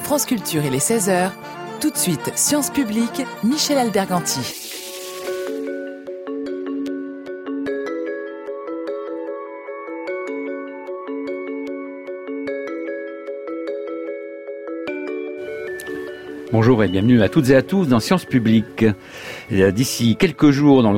France Culture, il est 16h. Tout de suite, Sciences Publiques, Michel Alberganti. Bonjour et bienvenue à toutes et à tous dans Sciences Publiques. D'ici quelques jours, dans le